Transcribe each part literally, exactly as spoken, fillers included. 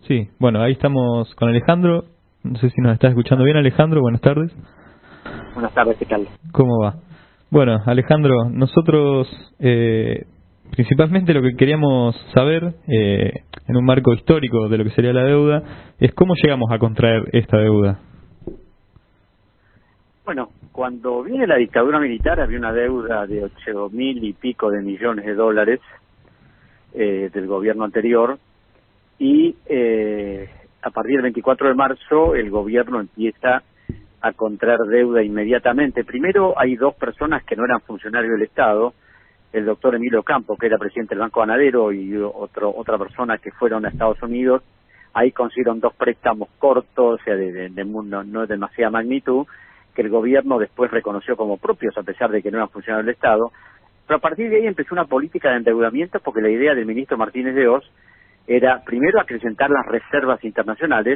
Sí, bueno, ahí estamos con Alejandro. No sé si nos estás escuchando bien, Alejandro. Buenas tardes. Buenas tardes, ¿qué tal? ¿Cómo va? Bueno, Alejandro, nosotros eh, principalmente lo que queríamos saber, eh, en un marco histórico de lo que sería la deuda, es cómo llegamos a contraer esta deuda. Bueno, cuando viene la dictadura militar había una deuda de ocho mil y pico de millones de dólares eh, del gobierno anterior y eh, a partir del veinticuatro de marzo el gobierno empieza a contraer deuda inmediatamente. Primero hay dos personas que no eran funcionarios del Estado, el doctor Emilio Campos, que era presidente del Banco Ganadero, y otro, otra persona que fueron a Estados Unidos. Ahí consiguieron dos préstamos cortos, o sea, de, de, de no, no de demasiada magnitud, que el gobierno después reconoció como propios, a pesar de que no eran funcionarios del Estado. Pero a partir de ahí empezó una política de endeudamiento, porque la idea del ministro Martínez de Oz era primero acrecentar las reservas internacionales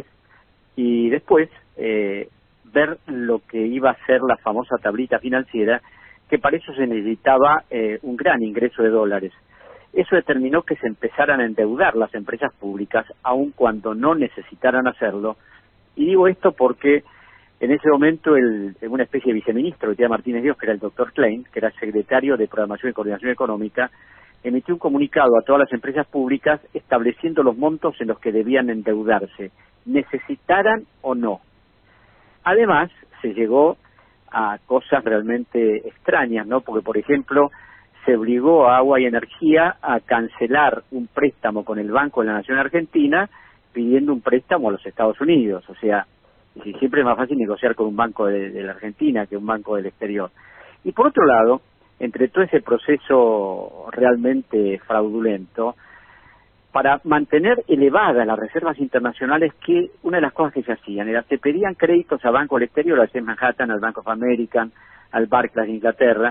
y después eh, ver lo que iba a ser la famosa tablita financiera, que para eso se necesitaba eh, un gran ingreso de dólares. Eso determinó que se empezaran a endeudar las empresas públicas, aun cuando no necesitaran hacerlo. Y digo esto porque en ese momento el, una especie de viceministro que tenía Martínez de Oz, que era el doctor Klein, que era secretario de Programación y Coordinación Económica, emitió un comunicado a todas las empresas públicas estableciendo los montos en los que debían endeudarse, necesitaran o no. Además, se llegó a cosas realmente extrañas, ¿no? Porque, por ejemplo, se obligó a Agua y Energía a cancelar un préstamo con el Banco de la Nación Argentina pidiendo un préstamo a los Estados Unidos. O sea, siempre es más fácil negociar con un banco de, de la Argentina que un banco del exterior. Y por otro lado, entre todo ese proceso realmente fraudulento, para mantener elevadas las reservas internacionales, que una de las cosas que se hacían era se pedían créditos a bancos del exterior, al Manhattan, al Bank of America, al Barclays de Inglaterra,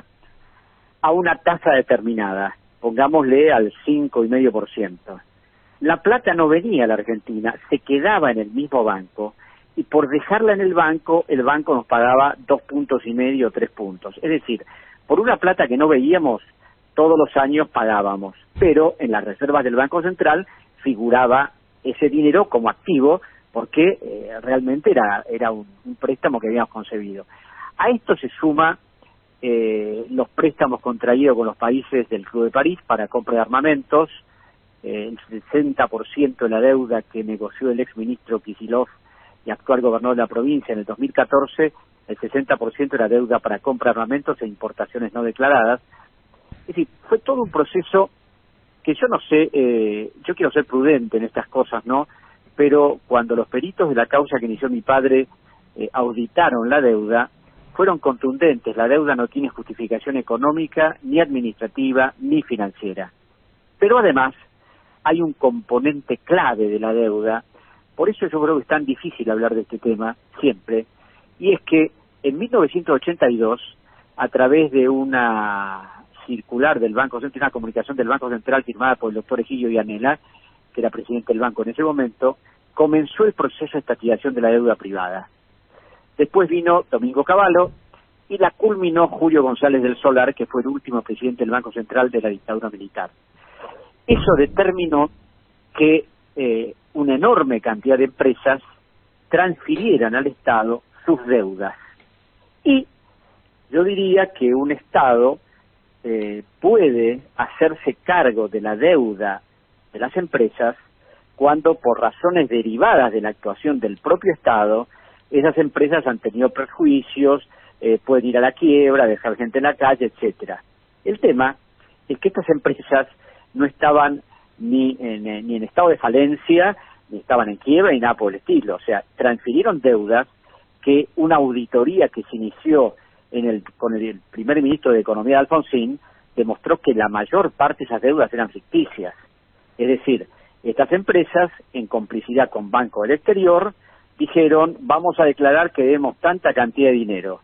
a una tasa determinada, pongámosle al cinco coma cinco por ciento. La plata no venía a la Argentina, se quedaba en el mismo banco, y por dejarla en el banco, el banco nos pagaba dos puntos y medio, tres puntos. Es decir, por una plata que no veíamos, todos los años pagábamos, pero en las reservas del Banco Central figuraba ese dinero como activo, porque eh, realmente era, era un, un préstamo que habíamos concebido. A esto se suma eh, los préstamos contraídos con los países del Club de París para compra de armamentos, eh, el sesenta por ciento de la deuda que negoció el exministro Kicillof y actual gobernador de la provincia en el dos mil catorce, el sesenta por ciento era deuda para compra de armamentos e importaciones no declaradas. Es decir, fue todo un proceso que yo no sé, eh, yo quiero ser prudente en estas cosas, ¿no? Pero cuando los peritos de la causa que inició mi padre eh, auditaron la deuda, fueron contundentes. La deuda no tiene justificación económica, ni administrativa, ni financiera. Pero además, hay un componente clave de la deuda, por eso yo creo que es tan difícil hablar de este tema siempre, y es que en mil novecientos ochenta y dos, a través de una circular del Banco Central, una comunicación del Banco Central firmada por el doctor Egidio Vianela, que era presidente del banco en ese momento, comenzó el proceso de estatización de la deuda privada. Después vino Domingo Cavallo y la culminó Julio González del Solar, que fue el último presidente del Banco Central de la dictadura militar. Eso determinó que eh, una enorme cantidad de empresas transfirieran al Estado sus deudas. Y yo diría que un Estado eh, puede hacerse cargo de la deuda de las empresas cuando, por razones derivadas de la actuación del propio Estado, esas empresas han tenido perjuicios, eh, pueden ir a la quiebra, dejar gente en la calle, etcétera. El tema es que estas empresas no estaban ni en, ni en estado de falencia, ni estaban en quiebra, ni nada por el estilo. O sea, transfirieron deudas que una auditoría que se inició en el, con el primer ministro de Economía, Alfonsín, demostró que la mayor parte de esas deudas eran ficticias. Es decir, estas empresas, en complicidad con bancos del exterior, dijeron, vamos a declarar que debemos tanta cantidad de dinero.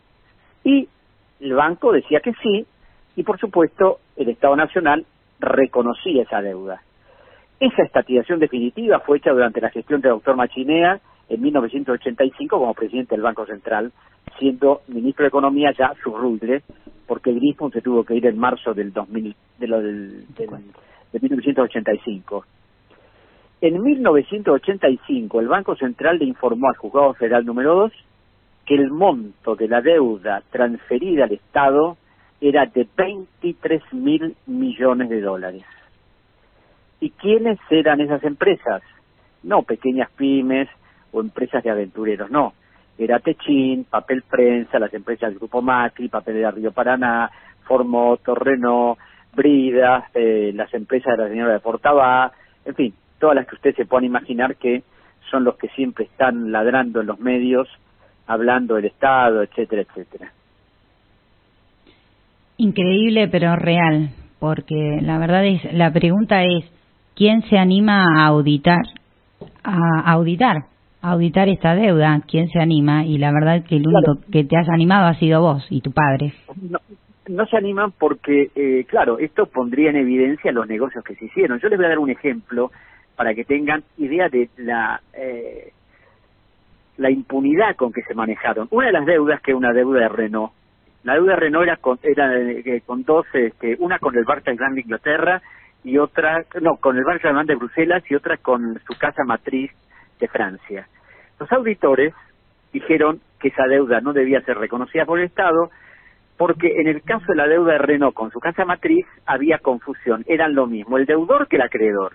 Y el banco decía que sí, y por supuesto el Estado Nacional reconocía esa deuda. Esa estatización definitiva fue hecha durante la gestión del doctor Machinea en mil novecientos ochenta y cinco como presidente del Banco Central, siendo ministro de Economía ya Zurruille, porque Griswold se tuvo que ir en marzo del dos mil, de, lo del, del, de mil novecientos ochenta y cinco. En mil novecientos ochenta y cinco, el Banco Central le informó al Juzgado Federal número dos que el monto de la deuda transferida al Estado era de veintitrés mil millones de dólares. ¿Y quiénes eran esas empresas? No pequeñas pymes o empresas de aventureros, no. Era Techin, Papel Prensa, las empresas del Grupo Macri, Papel de Río Paraná, Ford Motor, Renault, Brida, eh, las empresas de la señora de Portavá, en fin, todas las que usted se puedan imaginar que son los que siempre están ladrando en los medios, hablando del Estado, etcétera, etcétera. Increíble, pero real, porque la verdad es, la pregunta es, ¿quién se anima a auditar, a auditar, a auditar esta deuda? ¿Quién se anima? Y la verdad que el único claro. que te has animado ha sido vos y tu padre. No, no se animan porque, eh, claro, esto pondría en evidencia los negocios que se hicieron. Yo les voy a dar un ejemplo para que tengan idea de la eh, la impunidad con que se manejaron. Una de las deudas, que es una deuda de Renault, la deuda de Renault era con, era eh, con dos, este, una con el Barclaycard de Inglaterra y otra, no, con el Barclaycard de Bruselas y otra con su casa matriz de Francia. Los auditores dijeron que esa deuda no debía ser reconocida por el Estado porque en el caso de la deuda de Renault con su casa matriz había confusión, eran lo mismo el deudor que el acreedor.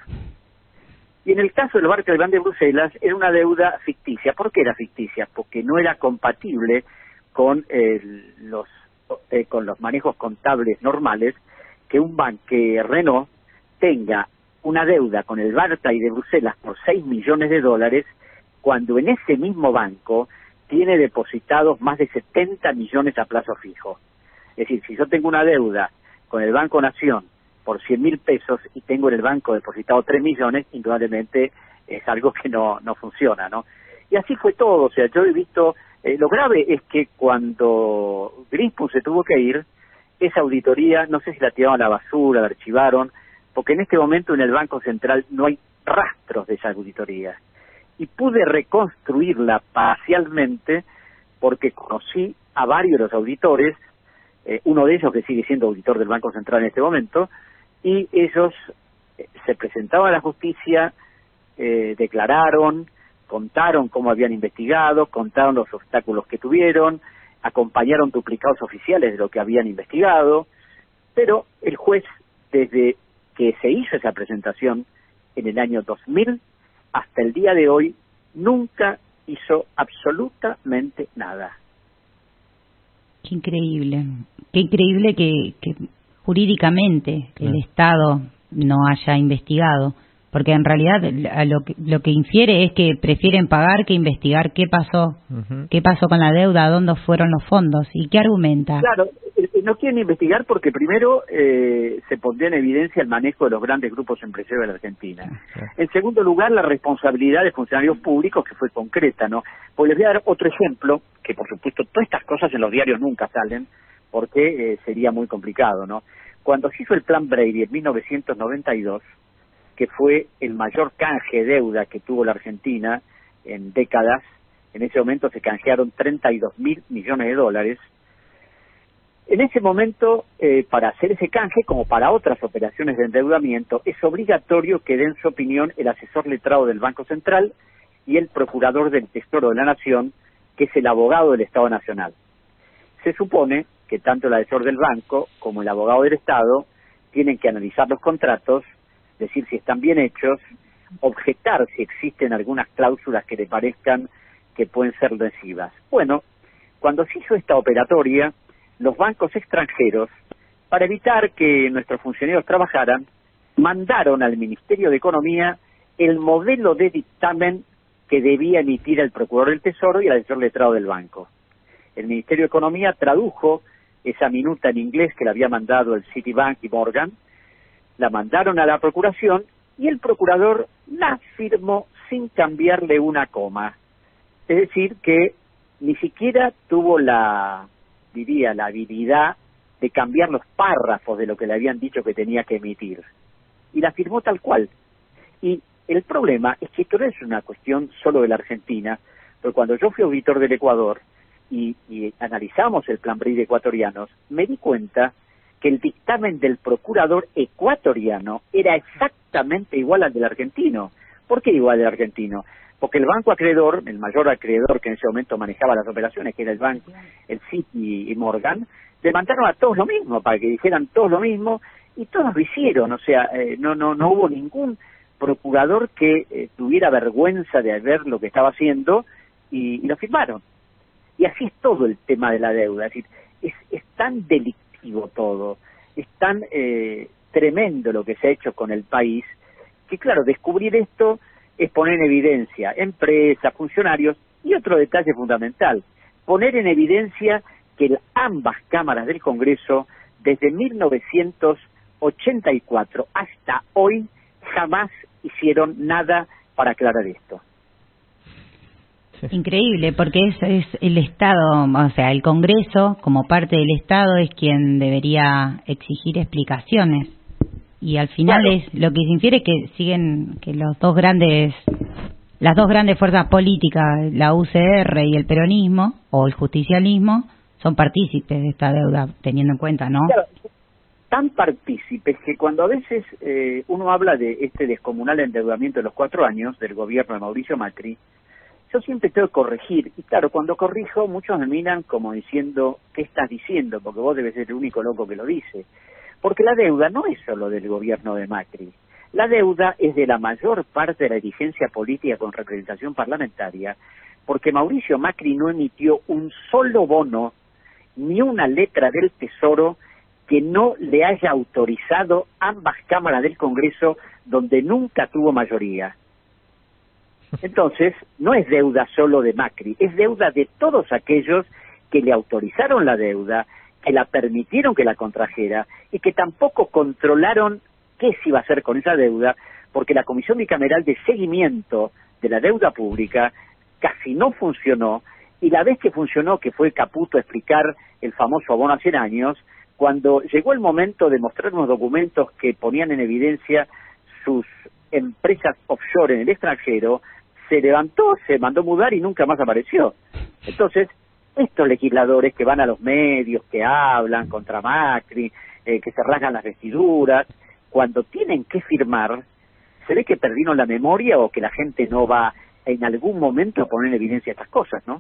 Y en el caso del Barclaycard de Bruselas era una deuda ficticia. ¿Por qué era ficticia? Porque no era compatible con eh, los eh, con los manejos contables normales que un banco, que Renault tenga una deuda con el Barclaycard de Bruselas por seis millones de dólares cuando en ese mismo banco tiene depositados más de setenta millones a plazo fijo. Es decir, si yo tengo una deuda con el Banco Nación por cien mil pesos y tengo en el banco depositado tres millones, indudablemente es algo que no no funciona, ¿no? Y así fue todo. O sea, yo he visto, eh, lo grave es que cuando Greenspan se tuvo que ir, esa auditoría, no sé si la tiraron a la basura, la archivaron, porque en este momento en el Banco Central no hay rastros de esa auditoría. Y pude reconstruirla parcialmente porque conocí a varios de los auditores, eh, uno de ellos que sigue siendo auditor del Banco Central en este momento, y ellos eh, se presentaban a la justicia, eh, declararon, contaron cómo habían investigado, contaron los obstáculos que tuvieron, acompañaron duplicados oficiales de lo que habían investigado, pero el juez, desde que se hizo esa presentación en el año dos mil hasta el día de hoy, nunca hizo absolutamente nada. Qué increíble, qué increíble que, que jurídicamente claro. el Estado no haya investigado, porque en realidad lo que, lo que infiere es que prefieren pagar que investigar qué pasó, uh-huh. qué pasó con la deuda, dónde fueron los fondos y qué argumenta. Claro, no quieren investigar porque primero eh, se pondría en evidencia el manejo de los grandes grupos empresarios de la Argentina. Uh-huh. En segundo lugar, la responsabilidad de funcionarios públicos, que fue concreta, ¿no? Pues les voy a dar otro ejemplo, que por supuesto todas estas cosas en los diarios nunca salen, porque eh, sería muy complicado, ¿no? Cuando se hizo el Plan Brady en mil novecientos noventa y dos, que fue el mayor canje de deuda que tuvo la Argentina en décadas, en ese momento se canjearon treinta y dos mil millones de dólares. En ese momento, eh, para hacer ese canje, como para otras operaciones de endeudamiento, es obligatorio que den su opinión el asesor letrado del Banco Central y el procurador del Tesoro de la Nación, que es el abogado del Estado Nacional. Se supone que tanto el asesor del banco como el abogado del Estado tienen que analizar los contratos, decir si están bien hechos, objetar si existen algunas cláusulas que le parezcan que pueden ser lesivas. Bueno, cuando se hizo esta operatoria, los bancos extranjeros, para evitar que nuestros funcionarios trabajaran, mandaron al Ministerio de Economía el modelo de dictamen que debía emitir el Procurador del Tesoro y el asesor letrado del banco. El Ministerio de Economía tradujo esa minuta en inglés que le había mandado el Citibank y Morgan, la mandaron a la Procuración y el Procurador la firmó sin cambiarle una coma. Es decir, que ni siquiera tuvo la, diría, la habilidad de cambiar los párrafos de lo que le habían dicho que tenía que emitir. Y la firmó tal cual. Y el problema es que esto no es una cuestión solo de la Argentina, porque cuando yo fui auditor del Ecuador y, y analizamos el Plan Brady ecuatoriano, me di cuenta que el dictamen del procurador ecuatoriano era exactamente igual al del argentino. ¿Por qué digo del argentino? Porque el banco acreedor, el mayor acreedor que en ese momento manejaba las operaciones, que era el banco, el Citi y Morgan, demandaron a todos lo mismo, para que dijeran todos lo mismo, y todos lo hicieron. O sea, eh, no no no hubo ningún procurador que eh, tuviera vergüenza de ver lo que estaba haciendo, y, y lo firmaron. Y así es todo el tema de la deuda. Es decir, es, es tan delictivo todo, es tan eh, tremendo lo que se ha hecho con el país, que claro, descubrir esto es poner en evidencia empresas, funcionarios, y otro detalle fundamental, poner en evidencia que ambas cámaras del Congreso, desde mil novecientos ochenta y cuatro hasta hoy, jamás hicieron nada para aclarar esto. Increíble, porque es, es el Estado, o sea, el Congreso, como parte del Estado, es quien debería exigir explicaciones. Y al final claro. es lo que se infiere que siguen, que los dos grandes, las dos grandes fuerzas políticas, la U C R y el peronismo, o el justicialismo, son partícipes de esta deuda, teniendo en cuenta, ¿no? Claro, tan partícipes que cuando a veces eh, uno habla de este descomunal endeudamiento de los cuatro años del gobierno de Mauricio Macri, yo siempre tengo que corregir, y claro, cuando corrijo muchos me miran como diciendo, ¿qué estás diciendo? Porque vos debes ser el único loco que lo dice. Porque la deuda no es solo del gobierno de Macri, la deuda es de la mayor parte de la dirigencia política con representación parlamentaria, porque Mauricio Macri no emitió un solo bono, ni una letra del Tesoro que no le haya autorizado ambas cámaras del Congreso, donde nunca tuvo mayoría. Entonces, no es deuda solo de Macri, es deuda de todos aquellos que le autorizaron la deuda, que la permitieron que la contrajera y que tampoco controlaron qué se iba a hacer con esa deuda, porque la Comisión Bicameral de Seguimiento de la Deuda Pública casi no funcionó, y la vez que funcionó, que fue Caputo a explicar el famoso bono a cien años, cuando llegó el momento de mostrar unos documentos que ponían en evidencia sus empresas offshore en el extranjero, se levantó, se mandó mudar y nunca más apareció. Entonces, estos legisladores que van a los medios, que hablan contra Macri, eh, que se rasgan las vestiduras, cuando tienen que firmar, se ve que perdieron la memoria o que la gente no va en algún momento a poner en evidencia estas cosas, ¿no?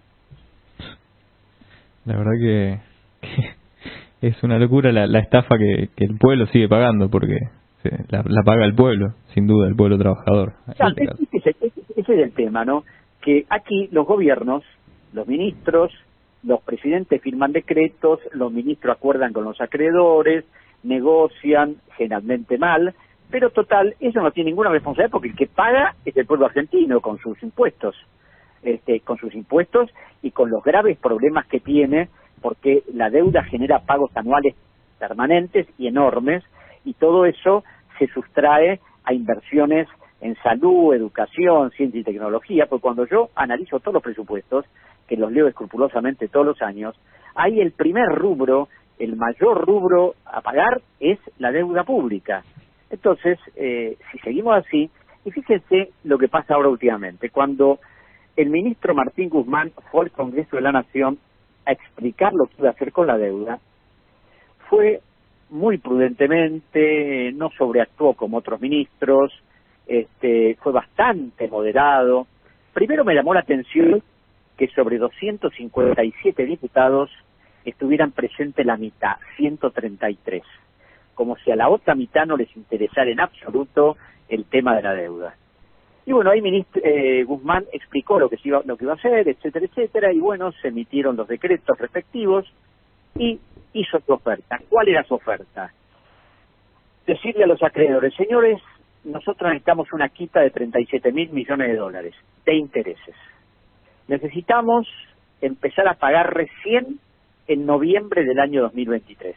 La verdad que, que es una locura la, la estafa que, que el pueblo sigue pagando, porque la, la paga el pueblo, sin duda, el pueblo trabajador. Claro, ese, ese, ese es el tema, ¿no? Que aquí los gobiernos, los ministros, los presidentes firman decretos, los ministros acuerdan con los acreedores, negocian, generalmente mal, pero total, eso no tiene ninguna responsabilidad porque el que paga es el pueblo argentino con sus impuestos, este, con sus impuestos y con los graves problemas que tiene, porque la deuda genera pagos anuales permanentes y enormes, y todo eso se sustrae a inversiones en salud, educación, ciencia y tecnología, porque cuando yo analizo todos los presupuestos, que los leo escrupulosamente todos los años, ahí el primer rubro, el mayor rubro a pagar es la deuda pública. Entonces, eh, si seguimos así, y fíjense lo que pasa ahora últimamente, cuando el ministro Martín Guzmán fue al Congreso de la Nación a explicar lo que iba a hacer con la deuda, fue muy prudentemente, no sobreactuó como otros ministros, este, fue bastante moderado. Primero me llamó la atención que sobre doscientos cincuenta y siete diputados estuvieran presentes la mitad, ciento treinta y tres, como si a la otra mitad no les interesara en absoluto el tema de la deuda. Y bueno, ahí ministro, eh, Guzmán explicó lo que, se iba, lo que iba a hacer, etcétera, etcétera, y bueno, se emitieron los decretos respectivos y hizo su oferta. ¿Cuál era su oferta? Decirle a los acreedores, señores, nosotros necesitamos una quita de treinta y siete mil millones de dólares de intereses. Necesitamos empezar a pagar recién en noviembre del año dos mil veintitrés.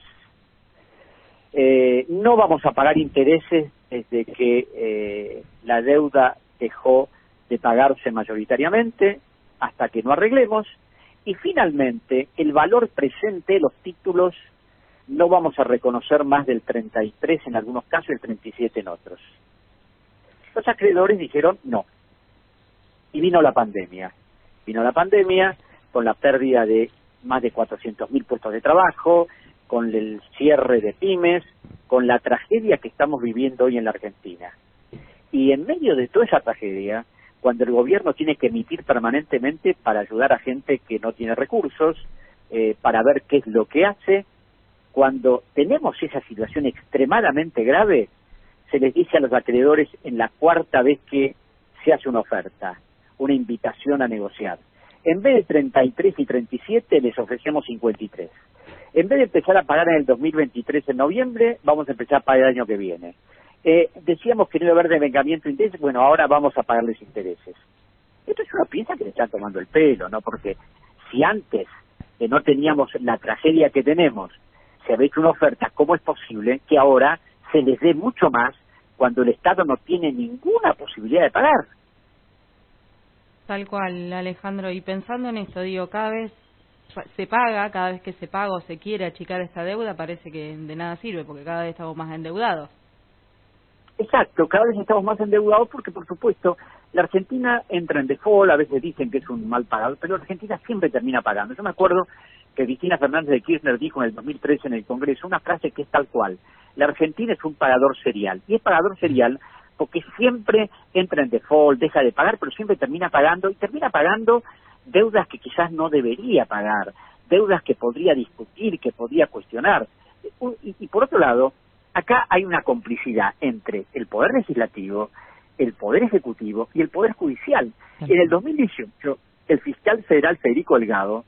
Eh, no vamos a pagar intereses desde que eh, la deuda dejó de pagarse mayoritariamente hasta que no arreglemos, y finalmente el valor presente de los títulos no vamos a reconocer más del treinta y tres en algunos casos y el treinta y siete en otros. Los acreedores dijeron no, y vino la pandemia. Vino la pandemia con la pérdida de más de cuatrocientos mil puestos de trabajo, con el cierre de pymes, con la tragedia que estamos viviendo hoy en la Argentina. Y en medio de toda esa tragedia, cuando el gobierno tiene que emitir permanentemente para ayudar a gente que no tiene recursos, eh, para ver qué es lo que hace, cuando tenemos esa situación extremadamente grave, se les dice a los acreedores en la cuarta vez que se hace una oferta, una invitación a negociar. En vez de treinta y tres y treinta y siete, les ofrecemos cincuenta y tres. En vez de empezar a pagar en el dos mil veintitrés en noviembre, vamos a empezar a pagar el año que viene. Eh, decíamos que no iba a haber devengamiento de intereses, bueno, ahora vamos a pagarles intereses. Entonces uno piensa que le están tomando el pelo, ¿no? Porque si antes que no teníamos la tragedia que tenemos, se había hecho una oferta, ¿cómo es posible que ahora se les dé mucho más cuando el Estado no tiene ninguna posibilidad de pagar? Tal cual, Alejandro. Y pensando en esto, digo, cada vez se paga, cada vez que se paga o se quiere achicar esta deuda, parece que de nada sirve, porque cada vez estamos más endeudados. Exacto, cada vez estamos más endeudados porque, por supuesto, la Argentina entra en default, a veces dicen que es un mal pagador, pero la Argentina siempre termina pagando. Yo me acuerdo que Cristina Fernández de Kirchner dijo en el dos mil trece en el Congreso una frase que es tal cual: la Argentina es un pagador serial, y es pagador serial porque siempre entra en default, deja de pagar, pero siempre termina pagando, y termina pagando deudas que quizás no debería pagar, deudas que podría discutir, que podría cuestionar. Y, y por otro lado, acá hay una complicidad entre el Poder Legislativo, el Poder Ejecutivo y el Poder Judicial. En el dos mil dieciocho, el fiscal federal Federico Delgado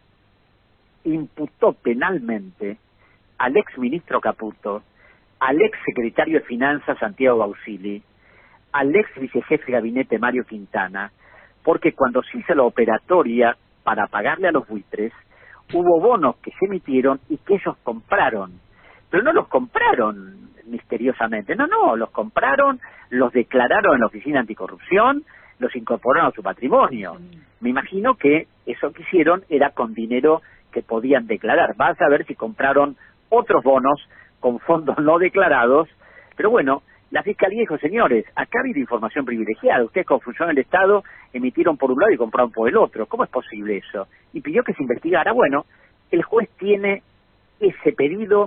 imputó penalmente al ex ministro Caputo, al ex secretario de Finanzas Santiago Bausili, al ex vicejefe de gabinete Mario Quintana, porque cuando se hizo la operatoria para pagarle a los buitres, hubo bonos que se emitieron y que ellos compraron. Pero no los compraron misteriosamente, no, no, los compraron, los declararon en la Oficina Anticorrupción, los incorporaron a su patrimonio. Me imagino que eso que hicieron era con dinero que podían declarar. Vas a ver si compraron otros bonos con fondos no declarados, pero bueno, la Fiscalía dijo, señores, acá ha habido información privilegiada, ustedes con función del Estado emitieron por un lado y compraron por el otro, ¿cómo es posible eso? Y pidió que se investigara. Bueno, el juez tiene ese pedido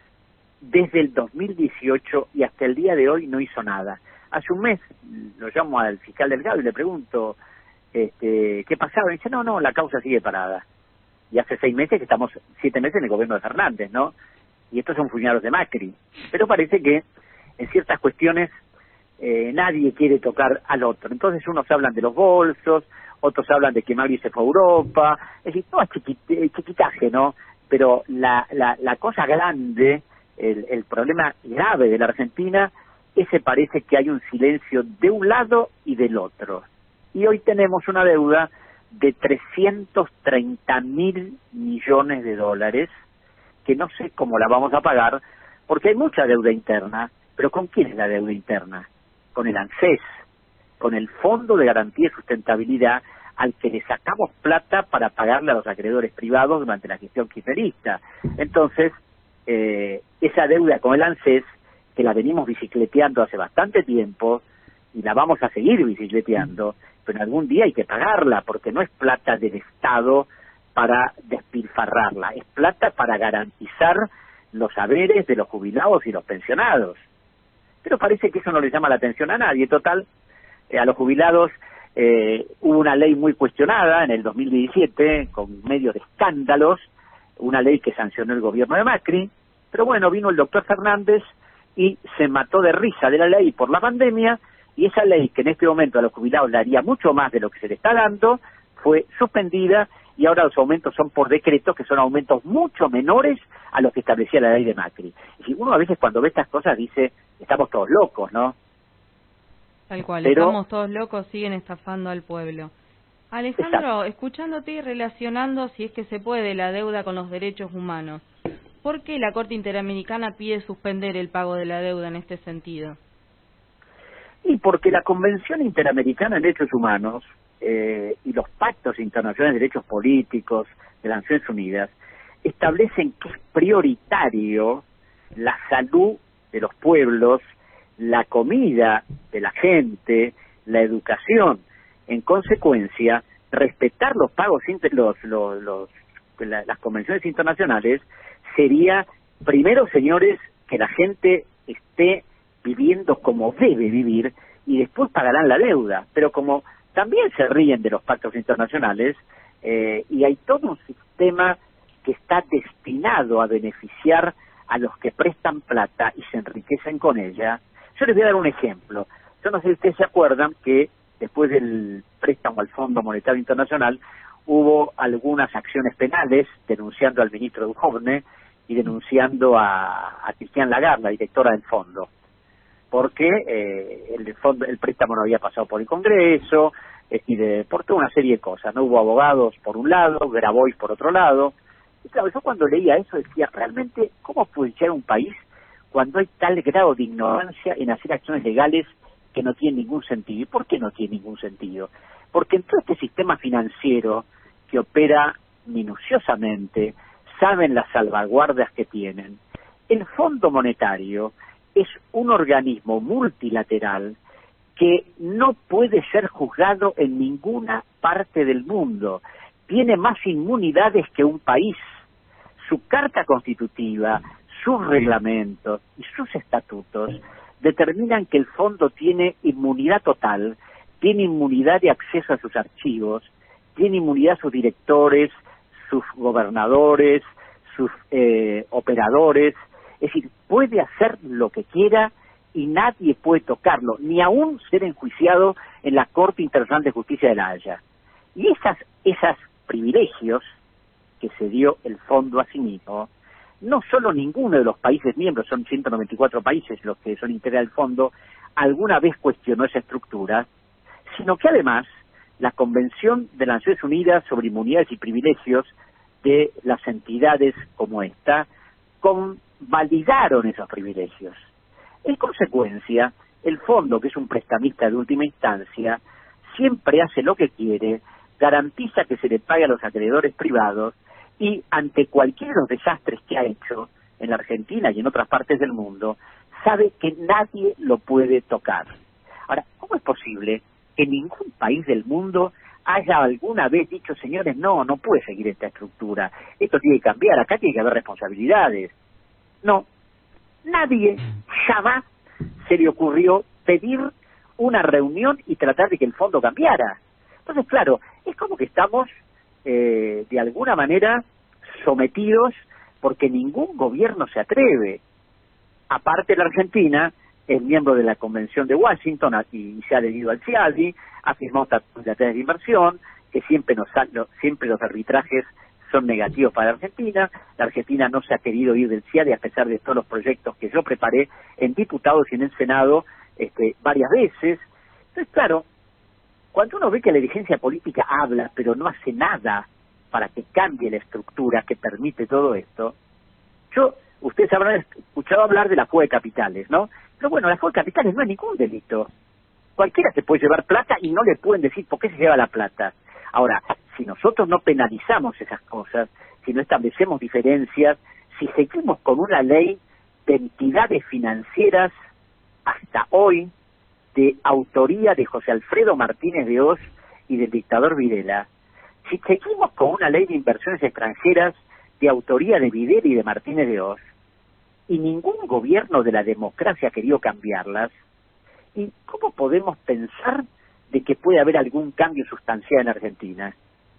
desde el dos mil dieciocho y hasta el día de hoy no hizo nada. Hace un mes lo llamo al fiscal Delgado y le pregunto este, qué pasaba, y dice, no, no, la causa sigue parada. Y hace seis meses que estamos, siete meses en el gobierno de Fernández, ¿no? Y estos son funcionarios de Macri. Pero parece que en ciertas cuestiones eh, nadie quiere tocar al otro. Entonces unos hablan de los bolsos, otros hablan de que Macri se fue a Europa, es decir, todo es chiquit- chiquitaje, ¿no? Pero la, la, la cosa grande, el, el problema grave de la Argentina, ese parece que hay un silencio de un lado y del otro. Y hoy tenemos una deuda de trescientos treinta mil millones de dólares, que no sé cómo la vamos a pagar, porque hay mucha deuda interna. ¿Pero con quién es la deuda interna? Con el ANSES, con el Fondo de Garantía y Sustentabilidad, al que le sacamos plata para pagarle a los acreedores privados durante la gestión kirchnerista. Entonces, eh, esa deuda con el ANSES, que la venimos bicicleteando hace bastante tiempo, y la vamos a seguir bicicleteando, pero algún día hay que pagarla, porque no es plata del Estado para despilfarrarla, es plata para garantizar los saberes de los jubilados y los pensionados. Pero parece que eso no le llama la atención a nadie. Total, eh, a los jubilados eh, hubo una ley muy cuestionada en el dos mil diecisiete, con medio de escándalos, una ley que sancionó el gobierno de Macri, pero bueno, vino el doctor Fernández y se mató de risa de la ley por la pandemia, y esa ley, que en este momento a los jubilados le haría mucho más de lo que se le está dando, fue suspendida, y ahora los aumentos son por decreto, que son aumentos mucho menores a los que establecía la ley de Macri. Y uno a veces cuando ve estas cosas dice, estamos todos locos, ¿no? Tal cual, Pero, estamos todos locos, siguen estafando al pueblo. Alejandro, exacto, escuchándote y relacionando, si es que se puede, la deuda con los derechos humanos, ¿por qué la Corte Interamericana pide suspender el pago de la deuda en este sentido? Y porque la Convención Interamericana de Derechos Humanos eh, y los pactos internacionales de derechos políticos de las Naciones Unidas establecen que es prioritario la salud de los pueblos, la comida de la gente, la educación. En consecuencia, respetar los pagos, los, los, los, la, las convenciones internacionales sería, primero, señores, que la gente esté viviendo como debe vivir, y después pagarán la deuda. Pero como también se ríen de los pactos internacionales, eh, y hay todo un sistema que está destinado a beneficiar a los que prestan plata y se enriquecen con ella. Yo les voy a dar un ejemplo. Yo no sé si ustedes se acuerdan que después del préstamo al Fondo Monetario Internacional hubo algunas acciones penales denunciando al ministro Duhovne y denunciando a, a Christine Lagarde, la directora del fondo, porque eh, el fondo, el préstamo no había pasado por el Congreso, eh, y de, por toda una serie de cosas. No hubo abogados por un lado, Grabois por otro lado. Y claro, yo cuando leía eso decía, realmente, ¿cómo puede llegar un país cuando hay tal grado de ignorancia en hacer acciones legales que no tienen ningún sentido? ¿Y por qué no tiene ningún sentido? Porque en todo este sistema financiero que opera minuciosamente, saben las salvaguardas que tienen. El Fondo Monetario es un organismo multilateral que no puede ser juzgado en ninguna parte del mundo. Tiene más inmunidades que un país. Su carta constitutiva, sus reglamentos y sus estatutos determinan que el fondo tiene inmunidad total, tiene inmunidad de acceso a sus archivos, tiene inmunidad a sus directores, sus gobernadores, sus eh, operadores. Es decir, puede hacer lo que quiera y nadie puede tocarlo, ni aún ser enjuiciado en la Corte Internacional de Justicia de La Haya. Y esas, esas privilegios que se dio el fondo a sí mismo, no solo ninguno de los países miembros, son ciento noventa y cuatro países los que son integrantes del fondo, alguna vez cuestionó esa estructura, sino que además la Convención de las Naciones Unidas sobre Inmunidades y Privilegios de las entidades como esta convalidaron esos privilegios. En consecuencia, el fondo, que es un prestamista de última instancia, siempre hace lo que quiere, garantiza que se le pague a los acreedores privados y ante cualquiera de los desastres que ha hecho en la Argentina y en otras partes del mundo, sabe que nadie lo puede tocar. Ahora, ¿cómo es posible que ningún país del mundo haya alguna vez dicho, señores, no, no puede seguir esta estructura, esto tiene que cambiar, acá tiene que haber responsabilidades? No, nadie jamás se le ocurrió pedir una reunión y tratar de que el fondo cambiara. Entonces, claro, es como que estamos eh, de alguna manera sometidos porque ningún gobierno se atreve. Aparte, la Argentina es miembro de la Convención de Washington y se ha adherido al C I A D I, ha firmado tratados de inversión, que siempre nos ha, siempre los arbitrajes son negativos para la Argentina. La Argentina no se ha querido ir del C I A D I a pesar de todos los proyectos que yo preparé en diputados y en el Senado este, varias veces. Entonces, claro, cuando uno ve que la dirigencia política habla pero no hace nada para que cambie la estructura que permite todo esto, yo, ustedes habrán escuchado hablar de la fuga de capitales, ¿no? Pero bueno, la fuga de capitales no es ningún delito. Cualquiera se puede llevar plata y no le pueden decir por qué se lleva la plata. Ahora, si nosotros no penalizamos esas cosas, si no establecemos diferencias, si seguimos con una ley de entidades financieras hasta hoy de autoría de José Alfredo Martínez de Oz y del dictador Videla, si seguimos con una ley de inversiones extranjeras de autoría de Videla y de Martínez de Oz, y ningún gobierno de la democracia ha querido cambiarlas, ¿y cómo podemos pensar de que puede haber algún cambio sustancial en Argentina?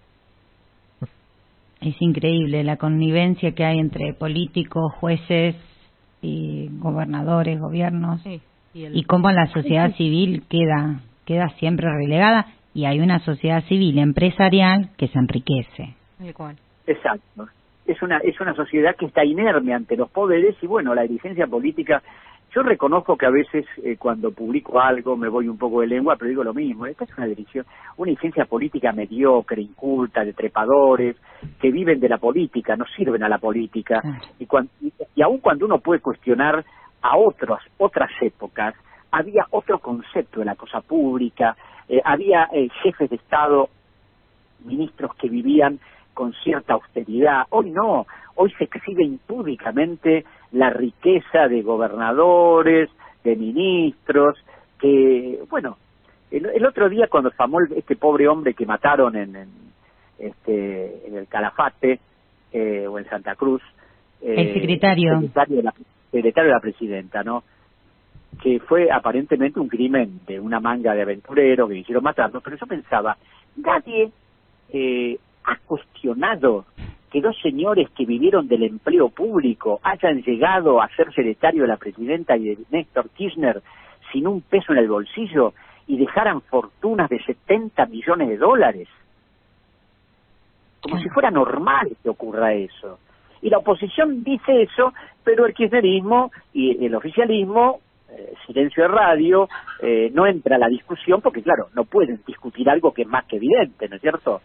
Es increíble la connivencia que hay entre políticos, jueces y gobernadores, gobiernos, sí, y, el... y cómo la sociedad civil queda queda siempre relegada y hay una sociedad civil empresarial que se enriquece. Igual. Exacto. Es una es una sociedad que está inerme ante los poderes y bueno, la dirigencia política. Yo reconozco que a veces eh, cuando publico algo me voy un poco de lengua, pero digo lo mismo. Esta es una dirección, una dirigencia política mediocre, inculta, de trepadores, que viven de la política, no sirven a la política. Y, cuando, y, y aun cuando uno puede cuestionar a otras otras épocas, había otro concepto de la cosa pública, eh, había eh, jefes de Estado, ministros que vivían con cierta austeridad. Hoy no, hoy se exhibe impúdicamente la riqueza de gobernadores, de ministros, que, bueno, el, el otro día cuando famó este pobre hombre que mataron en, en, este, en el Calafate, eh, o en Santa Cruz, eh, el secretario. El secretario de la, secretario de la presidenta, ¿no? que fue aparentemente un crimen de una manga de aventureros que quisieron matarlo, pero yo pensaba, nadie eh, ha cuestionado que dos señores que vivieron del empleo público hayan llegado a ser secretario de la presidenta y de Néstor Kirchner sin un peso en el bolsillo y dejaran fortunas de setenta millones de dólares. Como si fuera normal que ocurra eso. Y la oposición dice eso, pero el kirchnerismo y el oficialismo, eh, silencio de radio, eh, no entra a la discusión porque, claro, no pueden discutir algo que es más que evidente, ¿no es cierto?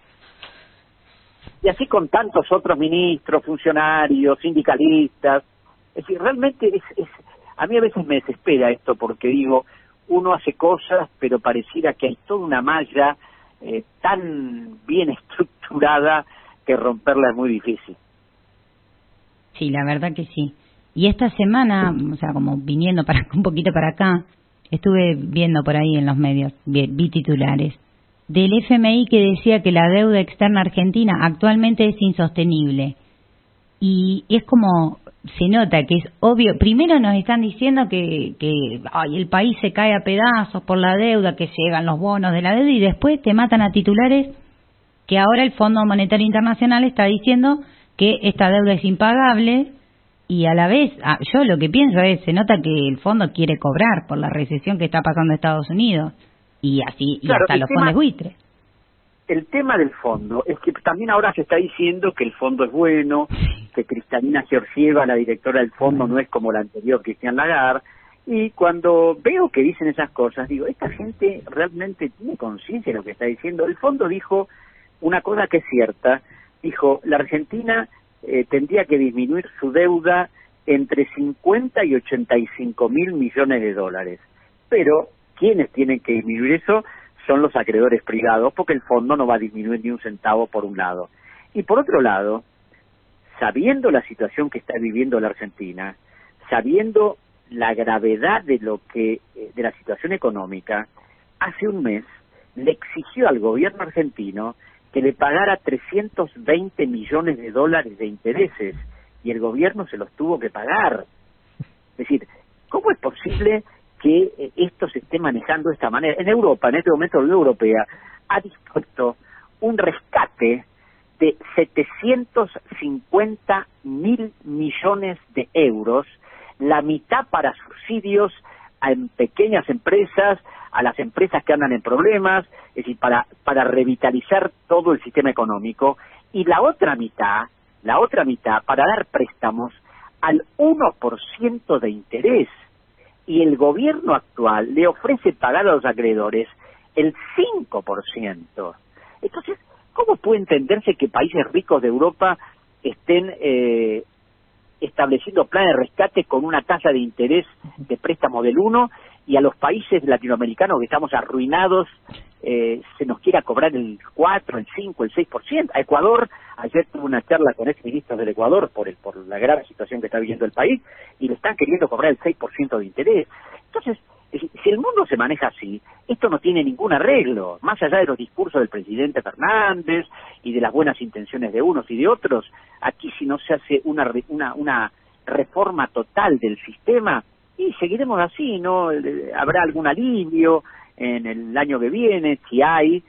Y así con tantos otros ministros, funcionarios, sindicalistas. Es decir, realmente es, es a mí a veces me desespera esto porque digo, uno hace cosas, pero pareciera que hay toda una malla eh, tan bien estructurada que romperla es muy difícil. Sí, la verdad que sí. Y esta semana, o sea, como viniendo para un poquito para acá, estuve viendo por ahí en los medios, vi, vi titulares del F M I que decía que la deuda externa argentina actualmente es insostenible. Y es como, se nota que es obvio, primero nos están diciendo que, que ay, el país se cae a pedazos por la deuda, que llegan los bonos de la deuda, y después te matan a titulares que ahora el Fondo Monetario Internacional está diciendo que esta deuda es impagable, y a la vez, yo lo que pienso es, se nota que el fondo quiere cobrar por la recesión que está pasando en Estados Unidos. Y así, claro, y hasta los fondos buitres. El tema del fondo es que también ahora se está diciendo que el fondo es bueno, que Cristalina Georgieva, la directora del fondo, no es como la anterior Christine Lagarde, y cuando veo que dicen esas cosas, digo, esta gente realmente tiene conciencia de lo que está diciendo. El fondo dijo una cosa que es cierta, dijo, la Argentina eh, tendría que disminuir su deuda entre cincuenta y ochenta y cinco mil millones de dólares, pero quienes tienen que disminuir eso son los acreedores privados, porque el fondo no va a disminuir ni un centavo por un lado. Y por otro lado, sabiendo la situación que está viviendo la Argentina, sabiendo la gravedad de lo que de la situación económica, hace un mes le exigió al gobierno argentino que le pagara trescientos veinte millones de dólares de intereses, y el gobierno se los tuvo que pagar. Es decir, ¿cómo es posible que esto se esté manejando de esta manera? En Europa, en este momento la Unión Europea ha dispuesto un rescate de setecientos cincuenta mil millones de euros, la mitad para subsidios a en pequeñas empresas, a las empresas que andan en problemas, es decir, para, para revitalizar todo el sistema económico, y la otra mitad, la otra mitad para dar préstamos al uno por ciento de interés. Y el gobierno actual le ofrece pagar a los acreedores el cinco por ciento. Entonces, ¿cómo puede entenderse que países ricos de Europa estén eh, estableciendo planes de rescate con una tasa de interés de préstamo del uno, y a los países latinoamericanos que estamos arruinados eh, se nos quiera cobrar el cuatro, el cinco, el seis por ciento? A Ecuador, ayer tuve una charla con exministros del Ecuador por el, por la grave situación que está viviendo el país, y le están queriendo cobrar el seis por ciento de interés. Entonces, si el mundo se maneja así, esto no tiene ningún arreglo, más allá de los discursos del presidente Fernández y de las buenas intenciones de unos y de otros. Aquí, si no se hace una una, una reforma total del sistema, y seguiremos así, ¿no? Habrá algún alivio en el año que viene, si hay,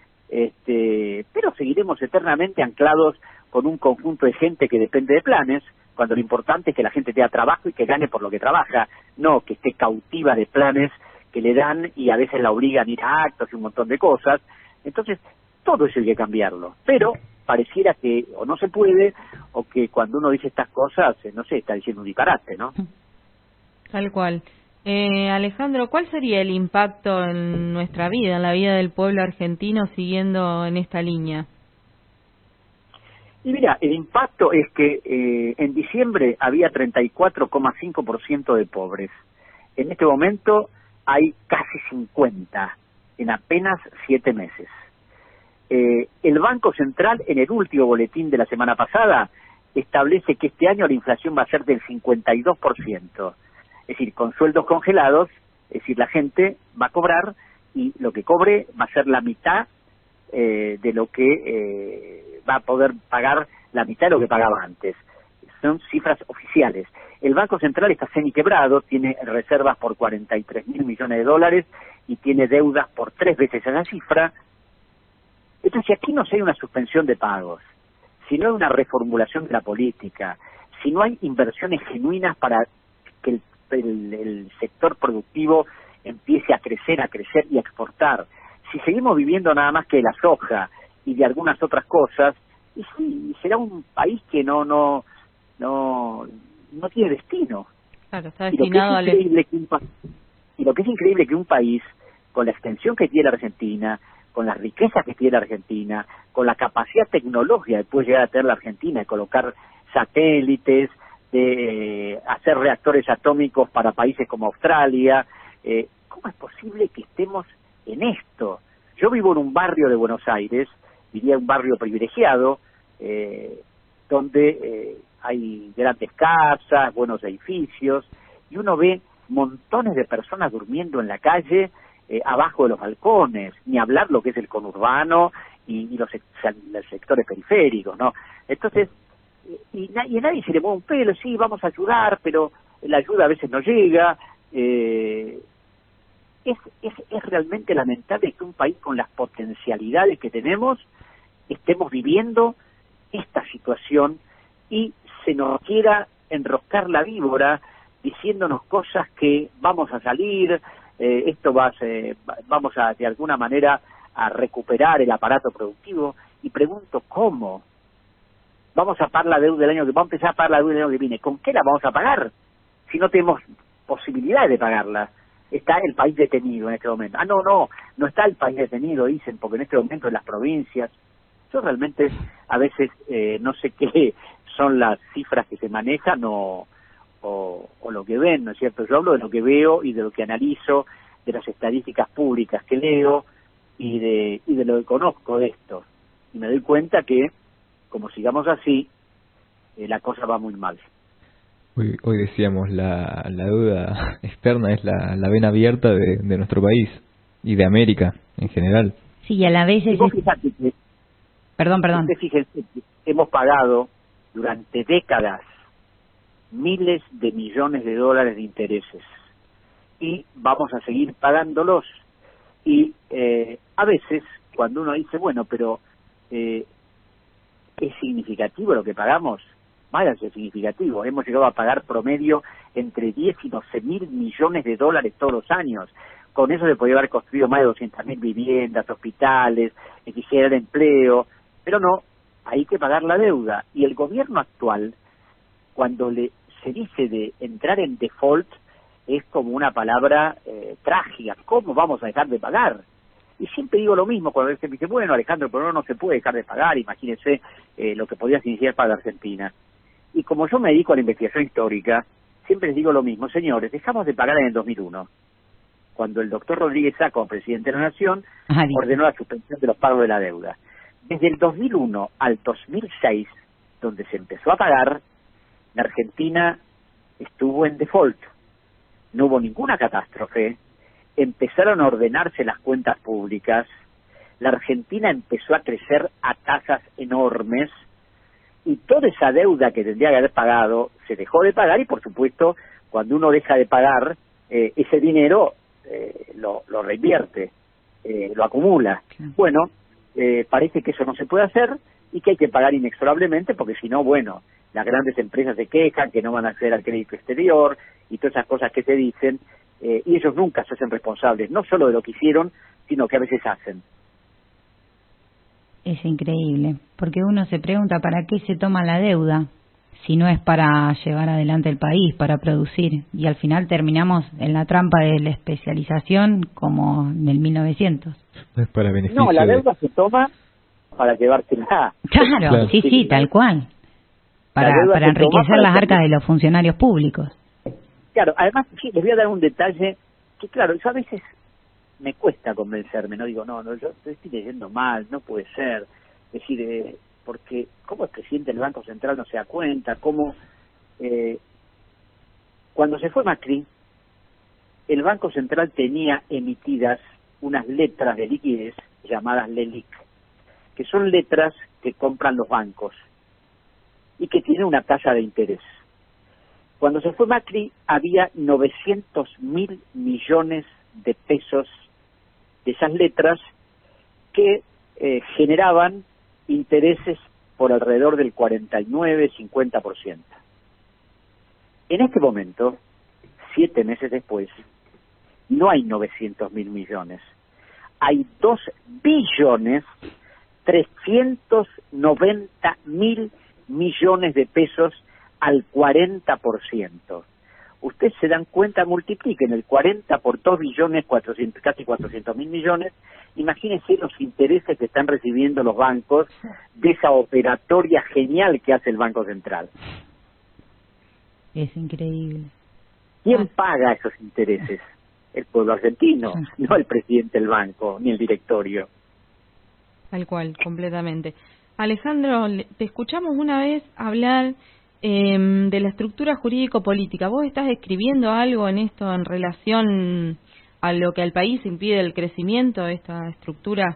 este, pero seguiremos eternamente anclados con un conjunto de gente que depende de planes, cuando lo importante es que la gente tenga trabajo y que gane por lo que trabaja, no que esté cautiva de planes que le dan y a veces la obligan a ir a actos y un montón de cosas. Entonces, todo eso hay que cambiarlo, pero pareciera que o no se puede, o que cuando uno dice estas cosas, no sé, está diciendo un disparate, ¿no? Tal cual. Eh, Alejandro, ¿cuál sería el impacto en nuestra vida, en la vida del pueblo argentino, siguiendo en esta línea? Y mira, el impacto es que eh, en diciembre había treinta y cuatro coma cinco por ciento de pobres. En este momento hay casi cincuenta, en apenas siete meses. Eh, el Banco Central, en el último boletín de la semana pasada, establece que este año la inflación va a ser del cincuenta y dos por ciento. Es decir, con sueldos congelados, es decir, la gente va a cobrar, y lo que cobre va a ser la mitad eh, de lo que eh, va a poder pagar, la mitad de lo que pagaba antes. son cifras oficiales. El Banco Central está semiquebrado, tiene reservas por cuarenta y tres mil millones de dólares y tiene deudas por tres veces esa cifra. Entonces, si aquí no se hay una suspensión de pagos, si no hay una reformulación de la política, si no hay inversiones genuinas para que el, el, el sector productivo empiece a crecer, a crecer y a exportar, si seguimos viviendo nada más que de la soja y de algunas otras cosas, y sí, será un país que no no no no tiene destino. Claro, está destinado a... Y lo que es increíble que un país, con la extensión que tiene la Argentina, con las riquezas que tiene la Argentina, con la capacidad tecnológica que puede llegar a tener la Argentina de colocar satélites, de eh, hacer reactores atómicos para países como Australia, eh, ¿cómo es posible que estemos en esto? Yo vivo en un barrio de Buenos Aires, diría un barrio privilegiado, eh, donde eh, hay grandes casas, buenos edificios, y uno ve montones de personas durmiendo en la calle, eh, abajo de los balcones, ni hablar lo que es el conurbano y, y los, los sectores periféricos, ¿no? Entonces, y, y a nadie se le mueve un pelo, sí, vamos a ayudar, pero la ayuda a veces no llega. eh, es, es, es realmente lamentable que un país con las potencialidades que tenemos estemos viviendo esta situación y se nos quiera enroscar la víbora diciéndonos cosas que vamos a salir, eh, esto va a ser, vamos a de alguna manera a recuperar el aparato productivo, y pregunto cómo vamos a pagar la deuda del año que vamos a empezar a pagar la deuda del año que viene. ¿Con qué la vamos a pagar si no tenemos posibilidades de pagarla? Está el país detenido en este momento. Ah, no, no, no está el país detenido, dicen, porque en este momento en las provincias, yo realmente a veces eh, no sé qué son las cifras que se manejan o, o, o lo que ven, ¿no es cierto? Yo hablo de lo que veo y de lo que analizo, de las estadísticas públicas que leo y de, y de lo que conozco de esto. Y me doy cuenta que, como sigamos así, eh, la cosa va muy mal. Hoy, hoy decíamos, la, la deuda externa es la, la vena abierta de, de nuestro país y de América en general. Sí, y a la vez es... Fíjate que, perdón, perdón. Fíjense que hemos pagado durante décadas miles de millones de dólares de intereses y vamos a seguir pagándolos. Y eh, a veces, cuando uno dice, bueno, pero eh, ¿es significativo lo que pagamos? Vaya, es significativo. Hemos llegado a pagar promedio entre diez y doce mil millones de dólares todos los años. Con eso se podría haber construido más de doscientas mil viviendas, hospitales, generar empleo, pero no, hay que pagar la deuda. Y el gobierno actual, cuando le se dice de entrar en default, es como una palabra eh, trágica. ¿Cómo vamos a dejar de pagar? Y siempre digo lo mismo cuando se me dice, bueno, Alejandro, pero no, no se puede dejar de pagar, imagínese eh, lo que podría significar para la Argentina. Y como yo me dedico a la investigación histórica, siempre les digo lo mismo, señores, dejamos de pagar en el dos mil uno, cuando el doctor Rodríguez Sá, como presidente de la Nación, Ajá, ordenó la suspensión de los pagos de la deuda. Desde el dos mil uno al dos mil seis, donde se empezó a pagar, la Argentina estuvo en default. No hubo ninguna catástrofe, empezaron a ordenarse las cuentas públicas, la Argentina empezó a crecer a tasas enormes, y toda esa deuda que tendría que haber pagado se dejó de pagar, y por supuesto cuando uno deja de pagar eh, ese dinero eh, lo, lo reinvierte, eh, lo acumula. Bueno, eh, parece que eso no se puede hacer y que hay que pagar inexorablemente, porque si no, bueno, las grandes empresas se quejan que no van a acceder al crédito exterior y todas esas cosas que se dicen, eh, y ellos nunca se hacen responsables, no solo de lo que hicieron, sino que a veces hacen. Es increíble, porque uno se pregunta para qué se toma la deuda, si no es para llevar adelante el país, para producir, y al final terminamos en la trampa de la especialización como en el mil novecientos. No es para beneficio. No, la deuda de... se toma para llevársela. Claro, claro. sí, sí, tal cual. Para, para enriquecer las arcas de los funcionarios públicos. Claro, además, sí, les voy a dar un detalle que, claro, yo a veces me cuesta convencerme, no digo, no, no, yo estoy leyendo mal, no puede ser. Es decir, eh, porque ¿cómo el presidente del Banco Central no se da cuenta? ¿Cómo? Eh, cuando se fue Macri, el Banco Central tenía emitidas unas letras de liquidez llamadas LELIC, que son letras que compran los bancos. y que tiene una tasa de interés. Cuando se fue Macri había novecientos mil millones de pesos de esas letras que eh, generaban intereses por alrededor del cuarenta y nueve, cincuenta por ciento. En este momento, siete meses después, no hay novecientos mil millones, hay dos billones trescientos noventa mil millones de pesos al cuarenta por ciento. Ustedes se dan cuenta, multipliquen el cuarenta por dos billones, cuatrocientos, casi cuatrocientos mil millones, imagínense los intereses que están recibiendo los bancos de esa operatoria genial que hace el Banco Central. Es increíble. ¿Quién paga esos intereses? El pueblo argentino, no el presidente del banco, ni el directorio. Tal cual, completamente. Alejandro, te escuchamos una vez hablar eh, de la estructura jurídico-política. ¿Vos estás escribiendo algo en esto en relación a lo que al país impide el crecimiento de esta estructura?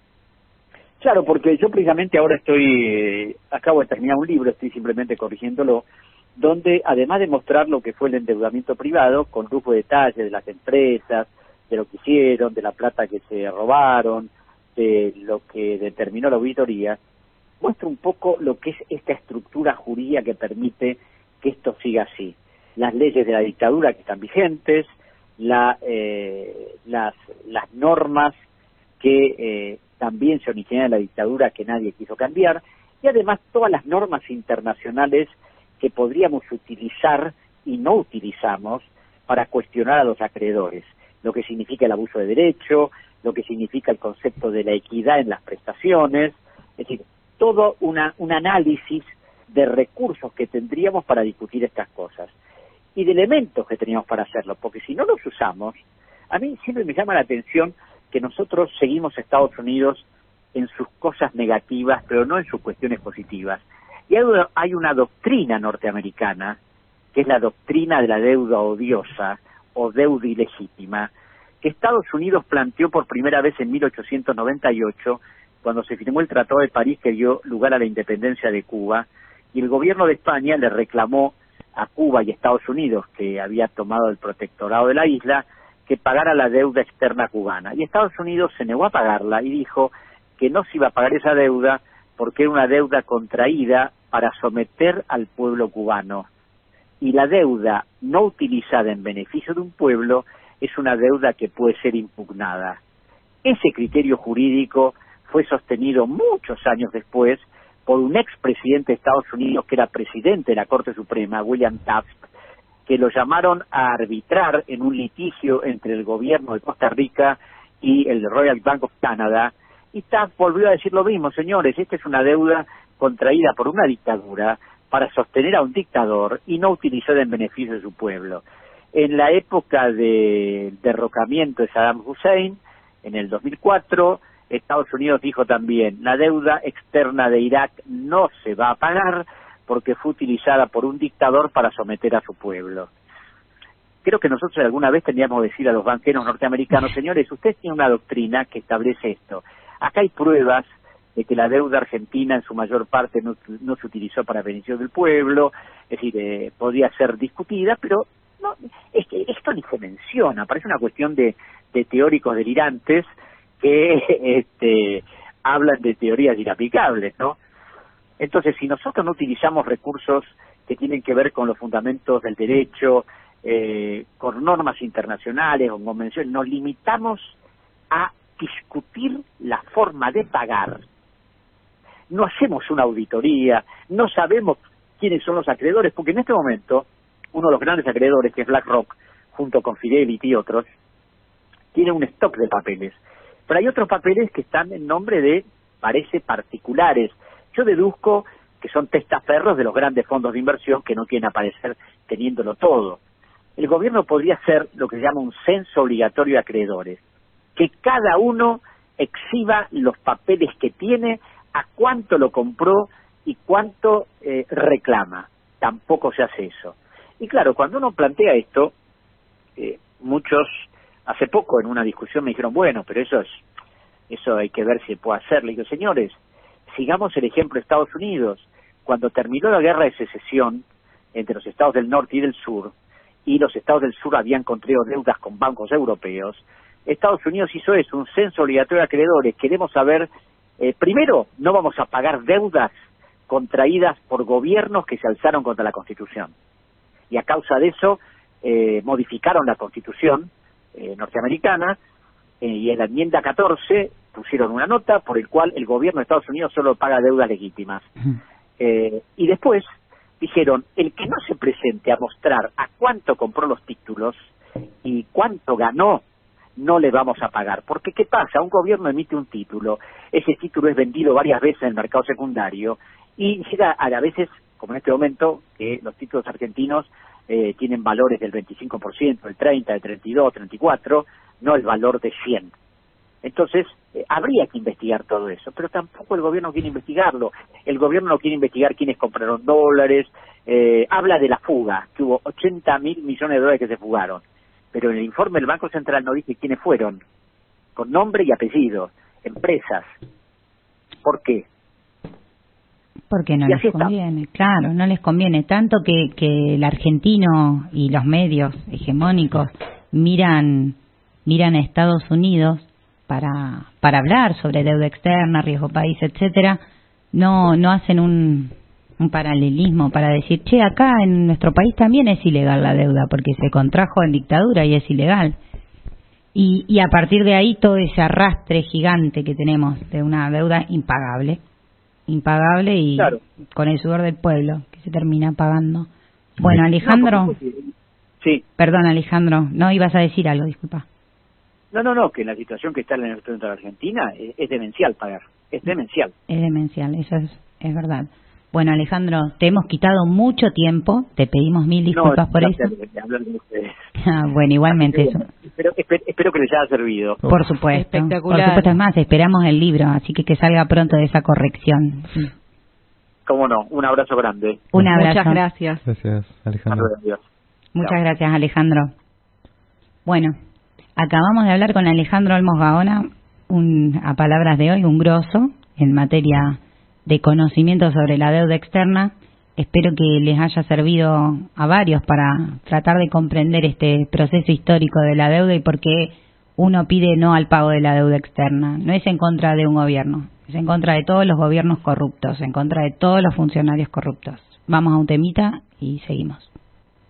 Claro, porque yo precisamente ahora estoy, eh, acabo de terminar un libro, estoy simplemente corrigiéndolo, donde además de mostrar lo que fue el endeudamiento privado, con lujo de detalles de las empresas, de lo que hicieron, de la plata que se robaron, de lo que determinó la auditoría, muestra un poco lo que es esta estructura jurídica que permite que esto siga así. Las leyes de la dictadura que están vigentes, la, eh, las, las normas que eh, también se originaron en la dictadura que nadie quiso cambiar, y además todas las normas internacionales que podríamos utilizar y no utilizamos para cuestionar a los acreedores, lo que significa el abuso de derecho, lo que significa el concepto de la equidad en las prestaciones, es decir, todo una, un análisis de recursos que tendríamos para discutir estas cosas y de elementos que teníamos para hacerlo, porque si no los usamos, a mí siempre me llama la atención que nosotros seguimos a Estados Unidos en sus cosas negativas, pero no en sus cuestiones positivas. Y hay una, hay una doctrina norteamericana, que es la doctrina de la deuda odiosa o deuda ilegítima, que Estados Unidos planteó por primera vez en mil ochocientos noventa y ocho, cuando se firmó el Tratado de París que dio lugar a la independencia de Cuba, y el gobierno de España le reclamó a Cuba y Estados Unidos, que había tomado el protectorado de la isla, que pagara la deuda externa cubana. Y Estados Unidos se negó a pagarla y dijo que no se iba a pagar esa deuda porque era una deuda contraída para someter al pueblo cubano. Y la deuda no utilizada en beneficio de un pueblo es una deuda que puede ser impugnada. Ese criterio jurídico fue sostenido muchos años después por un expresidente de Estados Unidos que era presidente de la Corte Suprema, William Taft, que lo llamaron a arbitrar en un litigio entre el gobierno de Costa Rica y el Royal Bank of Canada, y Taft volvió a decir lo mismo: señores, esta es una deuda contraída por una dictadura para sostener a un dictador y no utilizada en beneficio de su pueblo. En la época del derrocamiento de Saddam Hussein, en el dos mil cuatro, Estados Unidos dijo también: la deuda externa de Irak no se va a pagar porque fue utilizada por un dictador para someter a su pueblo. Creo que nosotros alguna vez tendríamos que decir a los banqueros norteamericanos: señores, ustedes tienen una doctrina que establece esto. Acá hay pruebas de que la deuda argentina en su mayor parte no, no se utilizó para beneficio del pueblo, es decir, eh, podría ser discutida, pero no, es que esto ni se menciona, parece una cuestión de, de teóricos delirantes que este, hablan de teorías inaplicables, ¿no? Entonces, si nosotros no utilizamos recursos que tienen que ver con los fundamentos del derecho, eh, con normas internacionales, con convenciones, nos limitamos a discutir la forma de pagar. No hacemos una auditoría, no sabemos quiénes son los acreedores, porque en este momento uno de los grandes acreedores, que es BlackRock, junto con Fidelity y otros, tiene un stock de papeles. Pero hay otros papeles que están en nombre de, parece, particulares. Yo deduzco que son testaferros de los grandes fondos de inversión que no quieren aparecer teniéndolo todo. El gobierno podría hacer lo que se llama un censo obligatorio de acreedores, que cada uno exhiba los papeles que tiene, a cuánto lo compró y cuánto eh, reclama. Tampoco se hace eso. Y claro, cuando uno plantea esto, eh, muchos, hace poco en una discusión me dijeron: bueno, pero eso es, eso hay que ver si se puede hacer. Le digo: señores, sigamos el ejemplo de Estados Unidos. cuando terminó la guerra de secesión entre los estados del norte y del sur, y los estados del sur habían contraído deudas con bancos europeos, Estados Unidos hizo eso, un censo obligatorio de acreedores. Queremos saber, eh, primero, no vamos a pagar deudas contraídas por gobiernos que se alzaron contra la Constitución. Y a causa de eso, eh, modificaron la Constitución eh, norteamericana, eh, y en la enmienda catorce pusieron una nota por el cual el gobierno de Estados Unidos solo paga deudas legítimas. Eh, y después dijeron, el que no se presente a mostrar a cuánto compró los títulos y cuánto ganó, no le vamos a pagar. Porque ¿qué pasa? Un gobierno emite un título, ese título es vendido varias veces en el mercado secundario y llega a, a veces, como en este momento, que los títulos argentinos eh, tienen valores del veinticinco por ciento, del treinta, del treinta y dos, treinta y cuatro, no el valor de cien. Entonces, eh, habría que investigar todo eso, pero tampoco el gobierno quiere investigarlo. El gobierno no quiere investigar quiénes compraron dólares, eh, habla de la fuga, que hubo ochenta mil millones de dólares que se fugaron, pero en el informe del Banco Central no dice quiénes fueron, con nombre y apellido, empresas. ¿Por qué? Porque no y les conviene, está. Claro, no les conviene. Tanto que, que el argentino y los medios hegemónicos miran, miran a Estados Unidos para para hablar sobre deuda externa, riesgo país, etcétera, no no hacen un, un paralelismo para decir, che, acá en nuestro país también es ilegal la deuda porque se contrajo en dictadura y es ilegal. Y, y a partir de ahí todo ese arrastre gigante que tenemos de una deuda impagable, impagable y claro, con el sudor del pueblo que se termina pagando. Bueno, Alejandro, no, sí. Perdón, Alejandro, no ibas a decir algo, disculpa. No, no, no, que en la situación que está en el centro de Argentina es, es demencial pagar, es demencial. Es demencial, eso es, es verdad. Bueno, Alejandro, te hemos quitado mucho tiempo, te pedimos mil disculpas no, por no, eso. Hablar de ustedes. Ah, bueno, igualmente eso. Espero, espero, espero que les haya servido. Por supuesto. Espectacular. Por supuesto, es más, esperamos el libro, así que que salga pronto de esa corrección. Sí. Cómo no, un abrazo grande. Un abrazo. Muchas gracias. Gracias, Alejandro. Muchas Chao. gracias, Alejandro. Bueno, acabamos de hablar con Alejandro Olmos Gaona, un, a palabras de hoy, un grosso en materia de conocimiento sobre la deuda externa. Espero que les haya servido a varios para tratar de comprender este proceso histórico de la deuda y por qué uno pide no al pago de la deuda externa. No es en contra de un gobierno, es en contra de todos los gobiernos corruptos, en contra de todos los funcionarios corruptos. Vamos a un temita y seguimos.